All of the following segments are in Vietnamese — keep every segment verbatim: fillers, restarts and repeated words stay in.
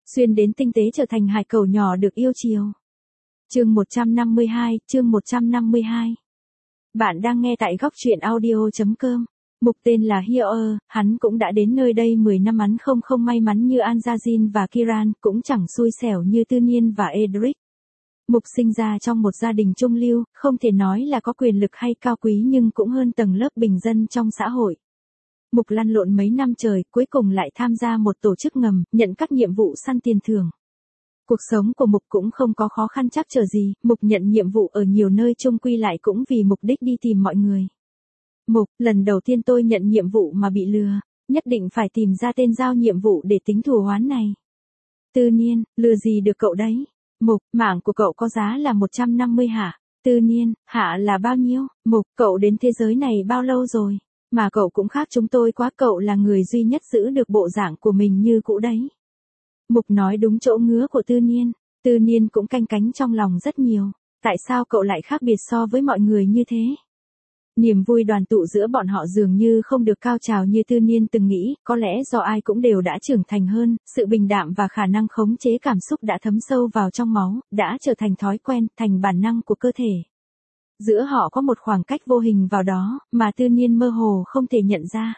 xuyên đến tinh tế trở thành hải cẩu nhỏ được yêu chiều. Chương một trăm năm mươi hai, chương một trăm năm mươi hai. Bạn đang nghe tại góc truyện audio chấm com. Mục tên là Hioer, hắn cũng đã đến nơi đây mười năm hắn không không may mắn như Anjazin và Kiran, cũng chẳng xui xẻo như Tư Niên và Edric. Mục sinh ra trong một gia đình trung lưu, không thể nói là có quyền lực hay cao quý nhưng cũng hơn tầng lớp bình dân trong xã hội. Mục lăn lộn mấy năm trời, cuối cùng lại tham gia một tổ chức ngầm, nhận các nhiệm vụ săn tiền thưởng. Cuộc sống của Mục cũng không có khó khăn trắc trở gì, Mục nhận nhiệm vụ ở nhiều nơi chung quy lại cũng vì mục đích đi tìm mọi người. Mục, lần đầu tiên tôi nhận nhiệm vụ mà bị lừa, nhất định phải tìm ra tên giao nhiệm vụ để tính thù oán này. Tư Niên, lừa gì được cậu đấy? Mục, mạng của cậu có giá là một trăm năm mươi hả? Tư Niên, hạ là bao nhiêu? Mục, cậu đến thế giới này bao lâu rồi? Mà cậu cũng khác chúng tôi quá, cậu là người duy nhất giữ được bộ dạng của mình như cũ đấy. Mục nói đúng chỗ ngứa của Tư Niên. Tư Niên cũng canh cánh trong lòng rất nhiều. Tại sao cậu lại khác biệt so với mọi người như thế? Niềm vui đoàn tụ giữa bọn họ dường như không được cao trào như Tư Niên từng nghĩ, có lẽ do ai cũng đều đã trưởng thành hơn, sự bình đạm và khả năng khống chế cảm xúc đã thấm sâu vào trong máu, đã trở thành thói quen, thành bản năng của cơ thể. Giữa họ có một khoảng cách vô hình vào đó, mà Tư Niên mơ hồ không thể nhận ra.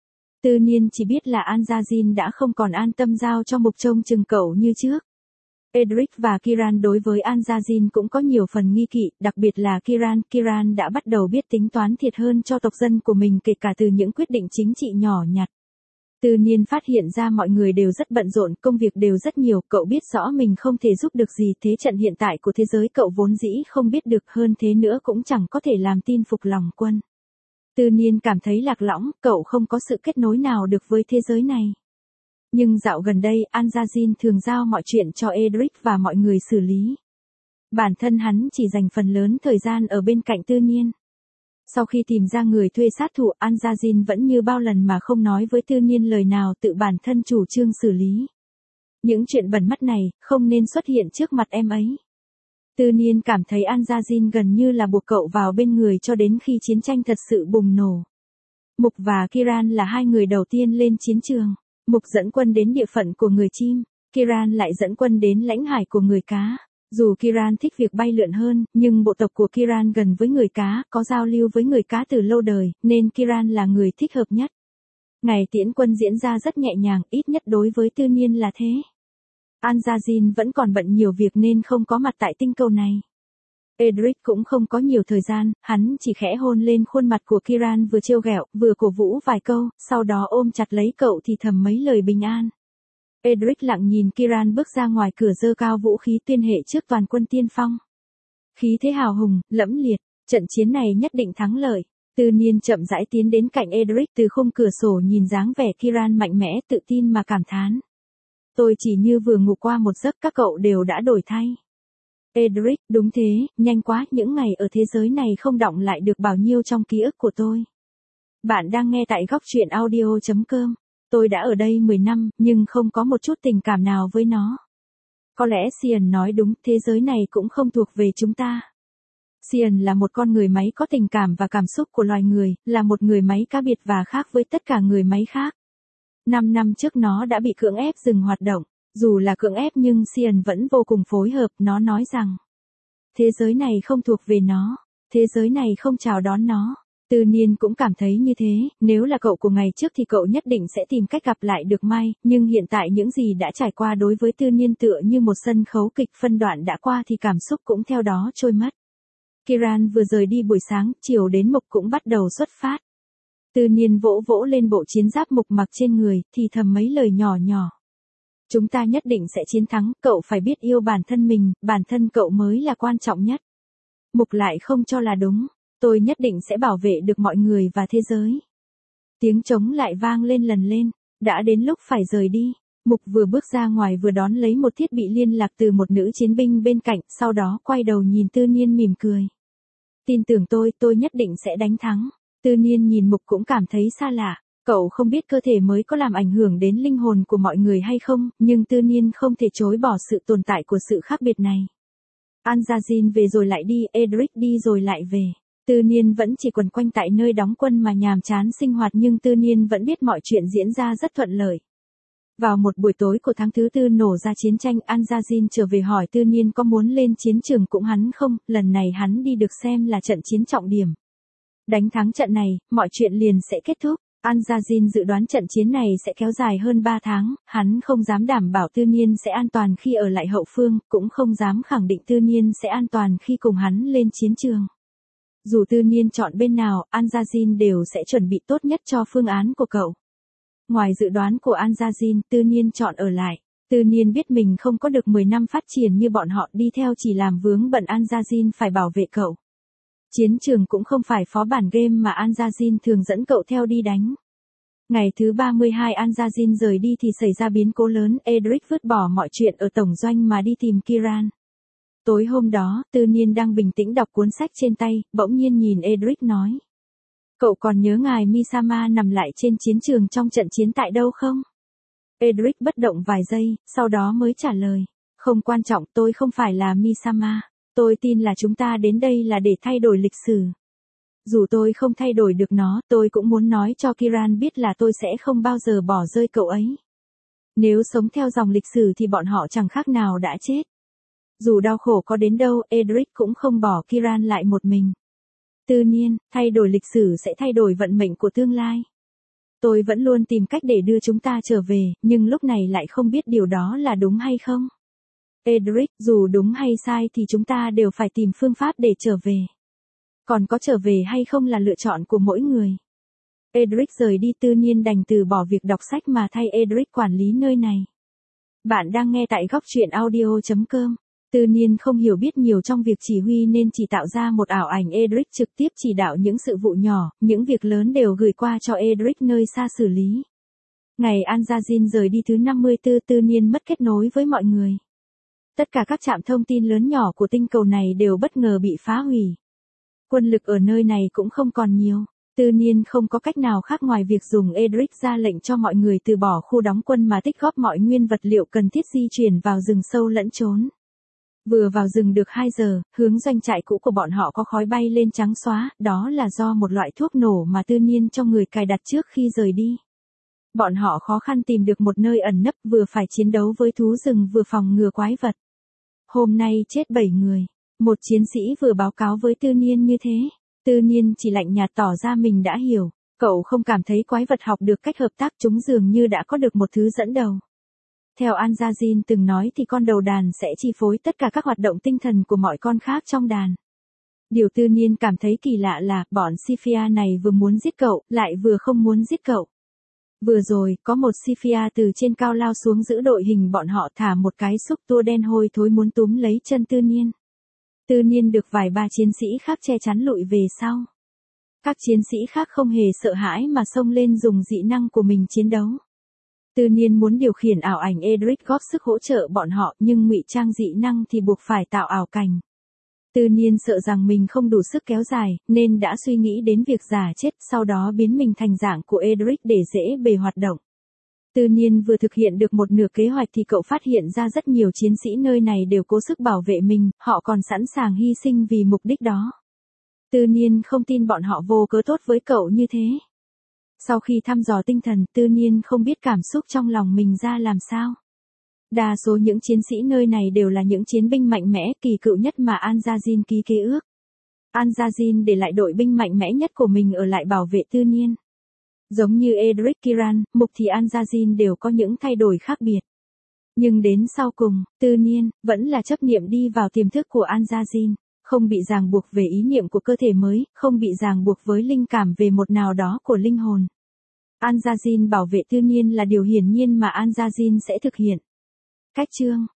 Tư Niên chỉ biết là Anjazin đã không còn an tâm giao cho Mục trông chừng cậu như trước. Edric và Kiran đối với Anjazin cũng có nhiều phần nghi kỵ, đặc biệt là Kiran. Kiran đã bắt đầu biết tính toán thiệt hơn cho tộc dân của mình, kể cả từ những quyết định chính trị nhỏ nhặt. Tư Niên phát hiện ra mọi người đều rất bận rộn, công việc đều rất nhiều, cậu biết rõ mình không thể giúp được gì, thế trận hiện tại của thế giới cậu vốn dĩ không biết được, hơn thế nữa cũng chẳng có thể làm tin phục lòng quân. Tư Niên cảm thấy lạc lõng, cậu không có sự kết nối nào được với thế giới này. Nhưng dạo gần đây, Anjazin thường giao mọi chuyện cho Edric và mọi người xử lý. Bản thân hắn chỉ dành phần lớn thời gian ở bên cạnh Tư Niên. Sau khi tìm ra người thuê sát thủ, Anjazin vẫn như bao lần mà không nói với Tư Niên lời nào, tự bản thân chủ trương xử lý. Những chuyện bẩn mắt này, không nên xuất hiện trước mặt em ấy. Tư Niên cảm thấy Anjazin gần như là buộc cậu vào bên người cho đến khi chiến tranh thật sự bùng nổ. Mục và Kiran là hai người đầu tiên lên chiến trường. Mục dẫn quân đến địa phận của người chim, Kiran lại dẫn quân đến lãnh hải của người cá. Dù Kiran thích việc bay lượn hơn, nhưng bộ tộc của Kiran gần với người cá, có giao lưu với người cá từ lâu đời, nên Kiran là người thích hợp nhất. Ngày tiễn quân diễn ra rất nhẹ nhàng, ít nhất đối với Tư Niên là thế. Anjazin vẫn còn bận nhiều việc nên không có mặt tại tinh cầu này. Edric cũng không có nhiều thời gian, hắn chỉ khẽ hôn lên khuôn mặt của Kiran, vừa trêu ghẹo, vừa cổ vũ vài câu, sau đó ôm chặt lấy cậu thì thầm mấy lời bình an. Edric lặng nhìn Kiran bước ra ngoài cửa, giơ cao vũ khí tuyên hệ trước toàn quân tiên phong. Khí thế hào hùng, lẫm liệt, trận chiến này nhất định thắng lợi. Tư Niên chậm rãi tiến đến cạnh Edric, từ khung cửa sổ nhìn dáng vẻ Kiran mạnh mẽ, tự tin mà cảm thán. Tôi chỉ như vừa ngủ qua một giấc, các cậu đều đã đổi thay. Edric, đúng thế, nhanh quá, những ngày ở thế giới này không đọng lại được bao nhiêu trong ký ức của tôi. Bạn đang nghe tại góc truyện audio chấm com. Tôi đã ở đây mười năm, nhưng không có một chút tình cảm nào với nó. Có lẽ Sion nói đúng, thế giới này cũng không thuộc về chúng ta. Sion là một con người máy có tình cảm và cảm xúc của loài người, là một người máy cá biệt và khác với tất cả người máy khác. Năm năm trước nó đã bị cưỡng ép dừng hoạt động. Dù là cưỡng ép nhưng Sion vẫn vô cùng phối hợp, nó nói rằng thế giới này không thuộc về nó, thế giới này không chào đón nó. Tư Niên cũng cảm thấy như thế, nếu là cậu của ngày trước thì cậu nhất định sẽ tìm cách gặp lại được Mai, nhưng hiện tại những gì đã trải qua đối với Tư Niên tựa như một sân khấu kịch, phân đoạn đã qua thì cảm xúc cũng theo đó trôi mất. Kiran vừa rời đi buổi sáng, chiều đến Mục cũng bắt đầu xuất phát. Tư Niên vỗ vỗ lên bộ chiến giáp Mục mặc trên người, thì thầm mấy lời nhỏ nhỏ. Chúng ta nhất định sẽ chiến thắng, cậu phải biết yêu bản thân mình, bản thân cậu mới là quan trọng nhất. Mục lại không cho là đúng, tôi nhất định sẽ bảo vệ được mọi người và thế giới. Tiếng trống lại vang lên lần lên, đã đến lúc phải rời đi. Mục vừa bước ra ngoài vừa đón lấy một thiết bị liên lạc từ một nữ chiến binh bên cạnh, sau đó quay đầu nhìn Tư Niên mỉm cười. Tin tưởng tôi, tôi nhất định sẽ đánh thắng. Tư Niên nhìn Mục cũng cảm thấy xa lạ. Cậu không biết cơ thể mới có làm ảnh hưởng đến linh hồn của mọi người hay không, nhưng Tư Niên không thể chối bỏ sự tồn tại của sự khác biệt này. Anjazin về rồi lại đi, Edric đi rồi lại về. Tư Niên vẫn chỉ quần quanh tại nơi đóng quân mà nhàm chán sinh hoạt, nhưng Tư Niên vẫn biết mọi chuyện diễn ra rất thuận lợi. Vào một buổi tối của tháng thứ tư nổ ra chiến tranh, An-Gia-Jin trở về hỏi Tư Niên có muốn lên chiến trường cũng hắn không, lần này hắn đi được xem là trận chiến trọng điểm. Đánh thắng trận này, mọi chuyện liền sẽ kết thúc. An-Gia-Jin dự đoán trận chiến này sẽ kéo dài hơn ba tháng, hắn không dám đảm bảo Tư Niên sẽ an toàn khi ở lại hậu phương, cũng không dám khẳng định Tư Niên sẽ an toàn khi cùng hắn lên chiến trường. Dù Tư Niên chọn bên nào, An-Gia-Jin đều sẽ chuẩn bị tốt nhất cho phương án của cậu. Ngoài dự đoán của An-Gia-Jin, Tư Niên chọn ở lại. Tư Niên biết mình không có được mười năm phát triển như bọn họ, đi theo chỉ làm vướng bận. An-Gia-Jin phải bảo vệ cậu. Chiến trường cũng không phải phó bản game mà An-Gia-Jin thường dẫn cậu theo đi đánh. Ngày thứ ba mươi hai An-Gia-Jin rời đi thì xảy ra biến cố lớn, Edric vứt bỏ mọi chuyện ở tổng doanh mà đi tìm Kiran. Tối hôm đó, Tư Niên đang bình tĩnh đọc cuốn sách trên tay, bỗng nhiên nhìn Edric nói. Cậu còn nhớ ngài Misama nằm lại trên chiến trường trong trận chiến tại đâu không? Edric bất động vài giây, sau đó mới trả lời. Không quan trọng, tôi không phải là Misama. Tôi tin là chúng ta đến đây là để thay đổi lịch sử. Dù tôi không thay đổi được nó, tôi cũng muốn nói cho Kiran biết là tôi sẽ không bao giờ bỏ rơi cậu ấy. Nếu sống theo dòng lịch sử thì bọn họ chẳng khác nào đã chết. Dù đau khổ có đến đâu, Edric cũng không bỏ Kiran lại một mình. Tư Niên, thay đổi lịch sử sẽ thay đổi vận mệnh của tương lai. Tôi vẫn luôn tìm cách để đưa chúng ta trở về, nhưng lúc này lại không biết điều đó là đúng hay không. Edric, dù đúng hay sai thì chúng ta đều phải tìm phương pháp để trở về. Còn có trở về hay không là lựa chọn của mỗi người. Edric rời đi, Tư Niên đành từ bỏ việc đọc sách mà thay Edric quản lý nơi này. Bạn đang nghe tại góc truyện audio chấm com. Tư Niên không hiểu biết nhiều trong việc chỉ huy nên chỉ tạo ra một ảo ảnh. Edric trực tiếp chỉ đạo những sự vụ nhỏ, những việc lớn đều gửi qua cho Edric nơi xa xử lý. Ngày An-Gia-Jin rời đi thứ năm mươi tư, Tư Niên mất kết nối với mọi người. Tất cả các trạm thông tin lớn nhỏ của tinh cầu này đều bất ngờ bị phá hủy. Quân lực ở nơi này cũng không còn nhiều. Tư Niên không có cách nào khác ngoài việc dùng Edric ra lệnh cho mọi người từ bỏ khu đóng quân mà tích góp mọi nguyên vật liệu cần thiết di chuyển vào rừng sâu lẫn trốn. Vừa vào rừng được hai giờ, hướng doanh trại cũ của bọn họ có khói bay lên trắng xóa, đó là do một loại thuốc nổ mà Tư Niên cho người cài đặt trước khi rời đi. Bọn họ khó khăn tìm được một nơi ẩn nấp, vừa phải chiến đấu với thú rừng vừa phòng ngừa quái vật. Hôm nay chết bảy người. Một chiến sĩ vừa báo cáo với Tư Niên như thế. Tư Niên chỉ lạnh nhạt tỏ ra mình đã hiểu. Cậu không cảm thấy quái vật học được cách hợp tác, chúng dường như đã có được một thứ dẫn đầu. Theo An-Gia-Jin từng nói thì con đầu đàn sẽ chi phối tất cả các hoạt động tinh thần của mọi con khác trong đàn. Điều Tư Niên cảm thấy kỳ lạ là, bọn Sifia này vừa muốn giết cậu, lại vừa không muốn giết cậu. Vừa rồi, có một Sifia từ trên cao lao xuống giữ đội hình bọn họ, thả một cái xúc tua đen hôi thối muốn túm lấy chân Tư Niên. Tư Niên được vài ba chiến sĩ khác che chắn lùi về sau. Các chiến sĩ khác không hề sợ hãi mà xông lên dùng dị năng của mình chiến đấu. Tư Niên muốn điều khiển ảo ảnh Edric góp sức hỗ trợ bọn họ, nhưng ngụy trang dị năng thì buộc phải tạo ảo cảnh. Tư Niên sợ rằng mình không đủ sức kéo dài, nên đã suy nghĩ đến việc giả chết, sau đó biến mình thành dạng của Edric để dễ bề hoạt động. Tư Niên vừa thực hiện được một nửa kế hoạch thì cậu phát hiện ra rất nhiều chiến sĩ nơi này đều cố sức bảo vệ mình, họ còn sẵn sàng hy sinh vì mục đích đó. Tư Niên không tin bọn họ vô cớ tốt với cậu như thế. Sau khi thăm dò tinh thần, Tư Niên không biết cảm xúc trong lòng mình ra làm sao. Đa số những chiến sĩ nơi này đều là những chiến binh mạnh mẽ, kỳ cựu nhất mà An-Gia-Jin ký kế ước. An-Gia-Jin để lại đội binh mạnh mẽ nhất của mình ở lại bảo vệ Tư Niên. Giống như Edric, Kiran, Mục thì An-Gia-Jin đều có những thay đổi khác biệt. Nhưng đến sau cùng, Tư Niên vẫn là chấp niệm đi vào tiềm thức của An-Gia-Jin, không bị ràng buộc về ý niệm của cơ thể mới, không bị ràng buộc với linh cảm về một nào đó của linh hồn. An-Gia-Jin bảo vệ Tư Niên là điều hiển nhiên mà An-Gia-Jin sẽ thực hiện. Cách chương